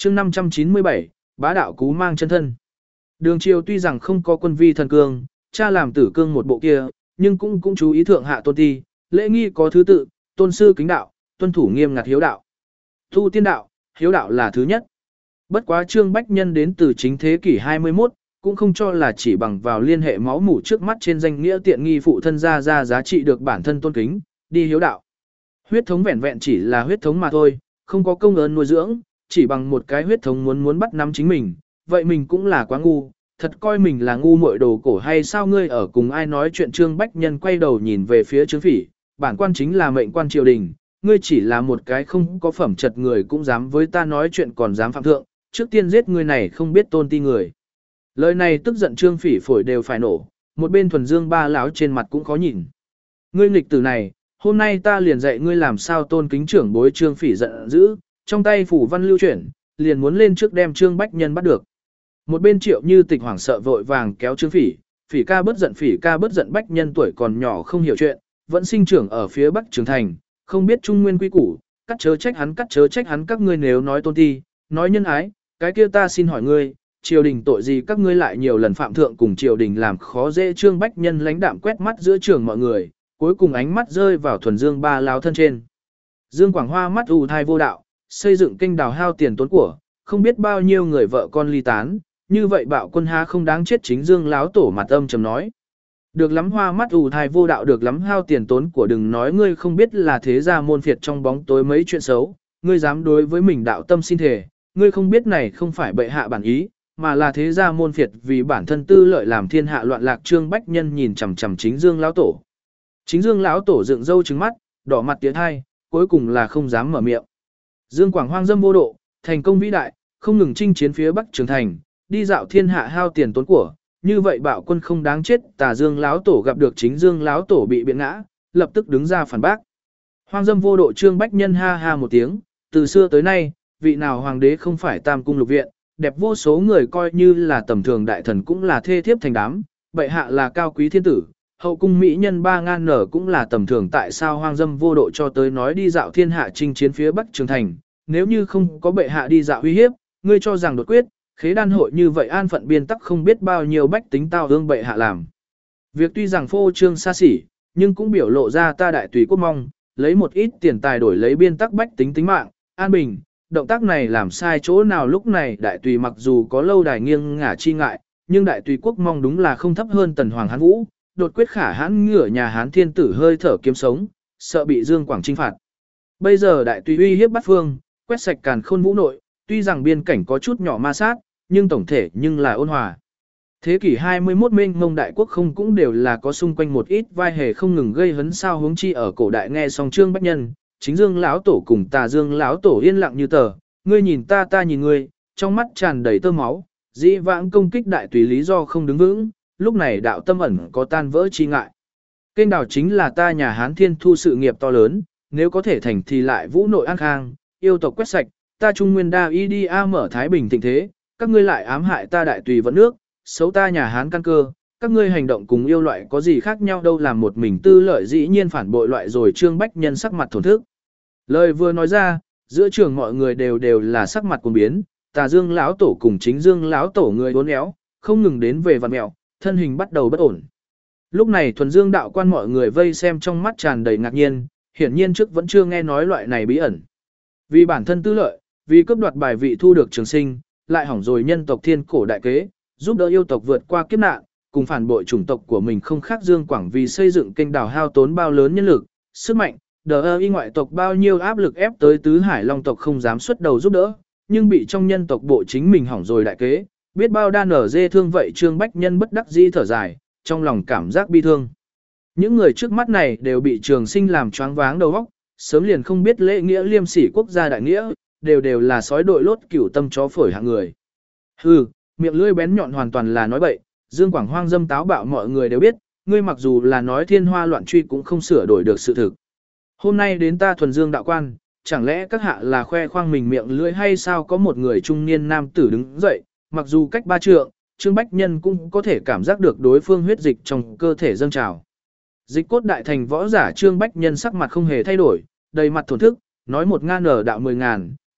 chương 597, bá đạo cú mang chân thân. Đường triều tuy rằng không có quân vi thần cương, cha làm tử cương một bộ kia, nhưng cũng chú ý thượng hạ tôn ti, lễ nghi có thứ tự, tôn sư kính đạo, tuân thủ nghiêm ngặt hiếu đạo. Tu tiên đạo, hiếu đạo là thứ nhất. Bất quá Trương Bách Nhân đến từ chính thế kỷ 21, cũng không cho là chỉ bằng vào liên hệ máu mủ trước mắt trên danh nghĩa tiện nghi phụ thân ra giá trị được bản thân tôn kính, đi hiếu đạo. Huyết thống vẹn vẹn chỉ là huyết thống mà thôi, không có công ơn nuôi dưỡng, chỉ bằng một cái huyết thống muốn bắt nắm chính mình, vậy mình cũng là quá ngu, thật coi mình là ngu muội đồ cổ hay sao. Ngươi ở cùng ai nói chuyện? Trương Bách Nhân quay đầu nhìn về phía Trương Phỉ, bản quan chính là mệnh quan triều đình, ngươi chỉ là một cái không có phẩm chất người cũng dám với ta nói chuyện còn dám phạm thượng, trước tiên giết ngươi này không biết tôn ti người. Lời này tức giận Trương Phỉ phổi đều phải nổ, một bên Thuần Dương ba láo trên mặt cũng khó nhìn. Ngươi nghịch tử này, hôm nay ta liền dạy ngươi làm sao tôn kính trưởng bối. Trương Phỉ giận dữ, trong tay phủ văn lưu chuyển, liền muốn lên trước đem Trương Bách Nhân bắt được. Một bên Triệu Như Tịch hoảng sợ vội vàng kéo Trương Phỉ, Phỉ ca bớt giận, Bách Nhân tuổi còn nhỏ không hiểu chuyện, vẫn sinh trưởng ở phía Bắc Trường Thành, không biết trung nguyên quy củ, cắt chớ trách hắn. Các ngươi nếu nói tôn ti, nói nhân ái, cái kia ta xin hỏi ngươi, triều đình tội gì các ngươi lại nhiều lần phạm thượng cùng triều đình làm khó dễ? Trương Bách Nhân lãnh đạm quét mắt giữa trường mọi người, cuối cùng ánh mắt rơi vào Thuần Dương ba láo thân trên. Dương Quảng Hoa mắt ù thai vô đạo, xây dựng kênh đào hao tiền tốn của, không biết bao nhiêu người vợ con ly tán, như vậy bạo quân há không đáng chết? Chính Dương láo tổ mặt âm trầm nói. Được lắm, hoa mắt ù thai vô đạo, được lắm hao tiền tốn của, đừng nói ngươi không biết là thế gia môn phiệt trong bóng tối mấy chuyện xấu, ngươi dám đối với mình đạo tâm xin thề, ngươi không biết này không phải bệ hạ bản ý, mà là thế gia môn phiệt vì bản thân tư lợi làm thiên hạ loạn lạc. Trương Bách Nhân nhìn chằm chằm Chính Dương lão tổ. Chính Dương lão tổ dựng râu trừng mắt, đỏ mặt tiến hai, cuối cùng là không dám mở miệng. Dương Quảng hoang dâm vô độ, thành công vĩ đại, không ngừng chinh chiến phía Bắc Trường Thành, đi dạo thiên hạ hao tiền tốn của, như vậy bạo quân không đáng chết. Tà Dương láo tổ gặp được Chính Dương láo tổ bị biện ngã, lập tức đứng ra phản bác. Hoang dâm vô độ. Trương Bách Nhân ha ha một tiếng, từ xưa tới nay, vị nào hoàng đế không phải tam cung lục viện, đẹp vô số người coi như là tầm thường đại thần cũng là thê thiếp thành đám, bệ hạ là cao quý thiên tử, hậu cung mỹ nhân 3.000 nở cũng là tầm thường. Tại sao hoang dâm vô độ cho tới nói đi dạo thiên hạ chinh chiến phía Bắc Trường Thành? Nếu như không có bệ hạ đi dạo uy hiếp, ngươi cho rằng đột quyết, khế đan hội như vậy an phận biên tắc không biết bao nhiêu bách tính tao ương bệ hạ làm. Việc tuy rằng phô trương xa xỉ, nhưng cũng biểu lộ ra ta đại tùy quốc mong, lấy một ít tiền tài đổi lấy biên tắc bách tính tính mạng, an bình. Động tác này làm sai chỗ nào? Lúc này đại tùy mặc dù có lâu đài nghiêng ngả chi ngại, nhưng đại tùy quốc mong đúng là không thấp hơn tần hoàng Hán Vũ, đột quyết khả hãn ngửa nhà Hán thiên tử hơi thở kiếm sống, sợ bị Dương Quảng trinh phạt. Bây giờ đại tùy uy hiếp bát phương, quét sạch càn khôn vũ nội, tuy rằng biên cảnh có chút nhỏ ma sát, nhưng tổng thể nhưng là ôn hòa. Thế kỷ 21 mênh mông đại quốc không cũng đều là có xung quanh một ít vai hề không ngừng gây hấn sao? Huống chi ở cổ đại. Nghe xong Trương Bách Nhân, Chính Dương lão tổ cùng Tà Dương lão tổ yên lặng như tờ, ngươi nhìn ta, ta nhìn ngươi, trong mắt tràn đầy tơ máu. Dĩ vãng công kích đại tùy lý do không đứng vững, lúc này đạo tâm ẩn có tan vỡ chi ngại. Kênh đào chính là ta nhà Hán Thiên Thu sự nghiệp to lớn, nếu có thể thành thì lại vũ nội an khang, yêu tộc quét sạch, ta Trung Nguyên đa y đi mở thái bình thịnh thế, các ngươi lại ám hại ta đại tùy vận nước, xấu ta nhà Hán căn cơ, các ngươi hành động cùng yêu loại có gì khác nhau đâu? Làm một mình tư lợi dĩ nhiên phản bội loại rồi. Trương Bách Nhân sắc mặt thổn thức. Lời vừa nói ra, giữa trường mọi người đều là sắc mặt cuồng biến, Tà Dương lão tổ cùng Chính Dương lão tổ người uốn éo, không ngừng đến về vặn mẹo, thân hình bắt đầu bất ổn. Lúc này Thuần Dương đạo quan mọi người vây xem trong mắt tràn đầy ngạc nhiên, hiển nhiên trước vẫn chưa nghe nói loại này bí ẩn. Vì bản thân tư lợi, vì cướp đoạt bài vị thu được trường sinh, lại hỏng rồi nhân tộc thiên cổ đại kế, giúp đỡ yêu tộc vượt qua kiếp nạn, cùng phản bội chủng tộc của mình không khác Dương Quảng vì xây dựng kênh đào hao tốn bao lớn nhân lực, sức mạnh, y ngoại tộc bao nhiêu áp lực ép tới tứ hải long tộc không dám xuất đầu giúp đỡ, nhưng bị trong nhân tộc bộ chính mình hỏng rồi đại kế, biết bao đa nở dê thương vậy. Trương Bách Nhân bất đắc dĩ thở dài, trong lòng cảm giác bi thương. Những người trước mắt này đều bị trường sinh làm choáng váng đầu óc, sớm liền không biết lễ nghĩa liêm sỉ quốc gia đại nghĩa, đều là sói đội lốt cửu tâm chó phổi hạng người. Hừ, miệng lưỡi bén nhọn hoàn toàn là nói bậy, Dương Quảng hoang dâm táo bạo mọi người đều biết, ngươi mặc dù là nói thiên hoa loạn truy cũng không sửa đổi được sự thực. Hôm nay đến ta Thuần Dương đạo quan, chẳng lẽ các hạ là khoe khoang mình miệng lưỡi hay sao? Có một người trung niên nam tử đứng dậy, mặc dù cách 3 trượng, Trương Bách Nhân cũng có thể cảm giác được đối phương huyết dịch trong cơ thể dâng trào. Dịch cốt đại thành võ giả Trương Bách Nhân sắc mặt không hề thay đổi, đầy mặt thổn thức, nói 1.000 đạo 10.000,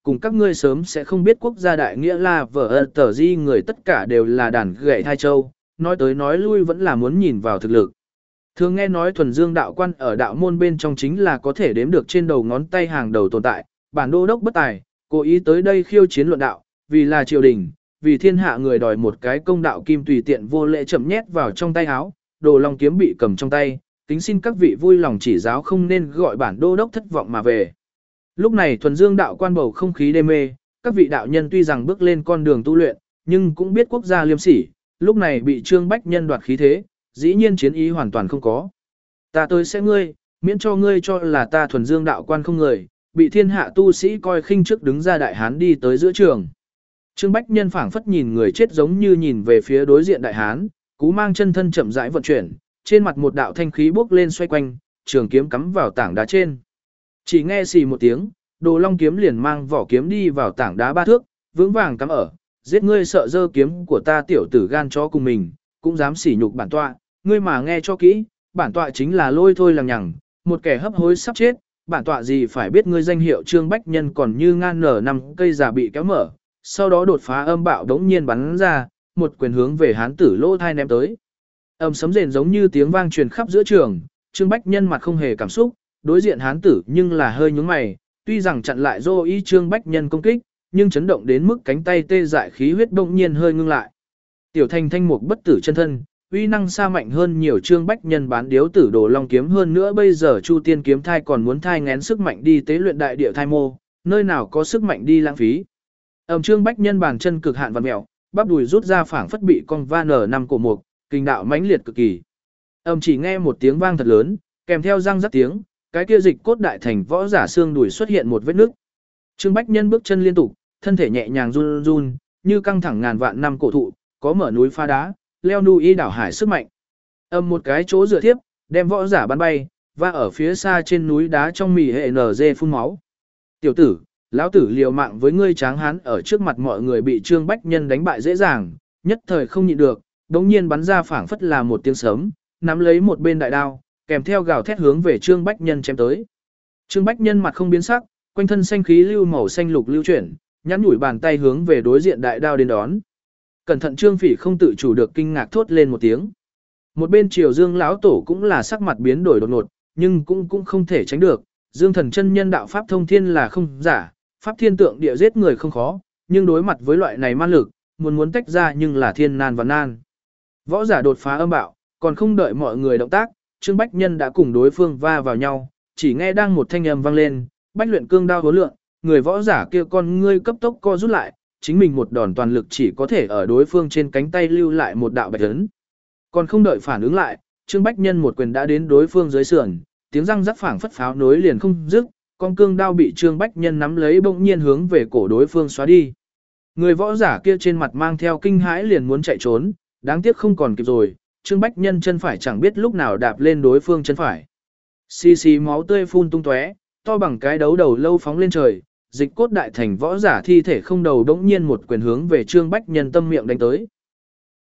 cùng các ngươi sớm sẽ không biết quốc gia đại nghĩa là vở tờ di người tất cả đều là đàn gậy thai châu, nói tới nói lui vẫn là muốn nhìn vào thực lực. Thường nghe nói thuần dương đạo quan ở đạo môn bên trong chính là có thể đếm được trên đầu ngón tay hàng đầu tồn tại, bản đô đốc bất tài, cố ý tới đây khiêu chiến luận đạo, vì là triều đình, vì thiên hạ người đòi một cái công đạo kim tùy tiện vô lễ chậm nhét vào trong tay áo, đồ long kiếm bị cầm trong tay, kính xin các vị vui lòng chỉ giáo không nên gọi bản đô đốc thất vọng mà về. Lúc này thuần dương đạo quan bầu không khí đê mê, các vị đạo nhân tuy rằng bước lên con đường tu luyện, nhưng cũng biết quốc gia liêm sỉ, lúc này bị Trương Bách Nhân đoạt khí thế, dĩ nhiên chiến ý hoàn toàn không có. Ta tới sẽ ngươi, miễn cho ngươi cho là ta thuần dương đạo quan không người, bị thiên hạ tu sĩ coi khinh trước đứng ra đại hán đi tới giữa trường. Trương Bách Nhân phảng phất nhìn người chết giống như nhìn về phía đối diện đại hán, cú mang chân thân chậm rãi vận chuyển, trên mặt một đạo thanh khí bốc lên xoay quanh, trường kiếm cắm vào tảng đá trên. Chỉ nghe xì một tiếng, đồ long kiếm liền mang vỏ kiếm đi vào tảng đá 3 thước, vững vàng cắm ở, giết ngươi sợ dơ kiếm của ta tiểu tử gan chó cùng mình, cũng dám sỉ nhục bản tọa, ngươi mà nghe cho kỹ, bản tọa chính là lôi thôi lằng nhằng, một kẻ hấp hối sắp chết, bản tọa gì phải biết ngươi danh hiệu Trương Bách Nhân còn như ngan nở 5 cây giả bị kéo mở, sau đó đột phá âm bạo đống nhiên bắn ra, một quyền hướng về hán tử lỗ thai ném tới. Âm sấm rền giống như tiếng vang truyền khắp giữa trường, Trương Bách Nhân mặt không hề cảm xúc, đối diện hán tử nhưng là hơi nhướng mày, tuy rằng chặn lại Dô Y Trương Bách Nhân công kích, nhưng chấn động đến mức cánh tay tê dại khí huyết bỗng nhiên hơi ngưng lại. Tiểu Thành thanh mục bất tử chân thân, uy năng xa mạnh hơn nhiều Trương Bách Nhân bán điếu tử đồ long kiếm hơn nữa bây giờ Chu Tiên kiếm thai còn muốn thai ngén sức mạnh đi tế luyện đại địa thai mô, nơi nào có sức mạnh đi lãng phí. Trương Bách Nhân bàn chân cực hạn vặn mèo, bắp đùi rút ra phảng phất bị con va nở 5 cổ mục, kinh đạo mãnh liệt cực kỳ. Chỉ nghe một tiếng vang thật lớn, kèm theo răng rắc tiếng, cái kia dịch cốt đại thành võ giả xương đùi xuất hiện một vết nứt. Trương Bách Nhân bước chân liên tục, thân thể nhẹ nhàng run run, như căng thẳng ngàn vạn năm cổ thụ, có mở núi phá đá, leo núi đảo hải sức mạnh. Một cái chỗ dựa thiếp, đem võ giả bắn bay, và ở phía xa trên núi đá trong mì hệ NG phun máu. Tiểu tử, lão tử liều mạng với ngươi tráng hán ở trước mặt mọi người bị Trương Bách Nhân đánh bại dễ dàng, nhất thời không nhịn được, đống nhiên bắn ra phảng phất là một tiếng sấm, nắm lấy một bên đại đao, kèm theo gào thét hướng về Trương Bách Nhân chém tới. Trương Bách Nhân mặt không biến sắc, quanh thân xanh khí lưu màu xanh lục lưu chuyển, nhắn nhủi bàn tay hướng về đối diện đại đao đến đón. Cẩn thận Trương Phỉ không tự chủ được kinh ngạc thốt lên một tiếng. Một bên Triều Dương lão tổ cũng là sắc mặt biến đổi đột ngột, nhưng cũng không thể tránh được, Dương Thần chân nhân đạo pháp thông thiên là không giả, pháp thiên tượng địa giết người không khó, nhưng đối mặt với loại này man lực, muốn tách ra nhưng là thiên nan và nan. Võ giả đột phá âm bạo, còn không đợi mọi người động tác, Trương Bách Nhân đã cùng đối phương va vào nhau, chỉ nghe đang một thanh âm vang lên, bách luyện cương đao hối lượng, người võ giả kia con ngươi cấp tốc co rút lại, chính mình một đòn toàn lực chỉ có thể ở đối phương trên cánh tay lưu lại một đạo bạch ấn. Còn không đợi phản ứng lại, Trương Bách Nhân một quyền đã đến đối phương dưới sườn, tiếng răng rắc phảng phất pháo nối liền không dứt, con cương đao bị Trương Bách Nhân nắm lấy bỗng nhiên hướng về cổ đối phương xóa đi. Người võ giả kia trên mặt mang theo kinh hãi liền muốn chạy trốn, đáng tiếc không còn kịp rồi, Trương Bách Nhân chân phải chẳng biết lúc nào đạp lên đối phương chân phải. Xì xì máu tươi phun tung tóe, to bằng cái đấu đầu lâu phóng lên trời, dịch cốt đại thành võ giả thi thể không đầu đống nhiên một quyền hướng về Trương Bách Nhân tâm miệng đánh tới.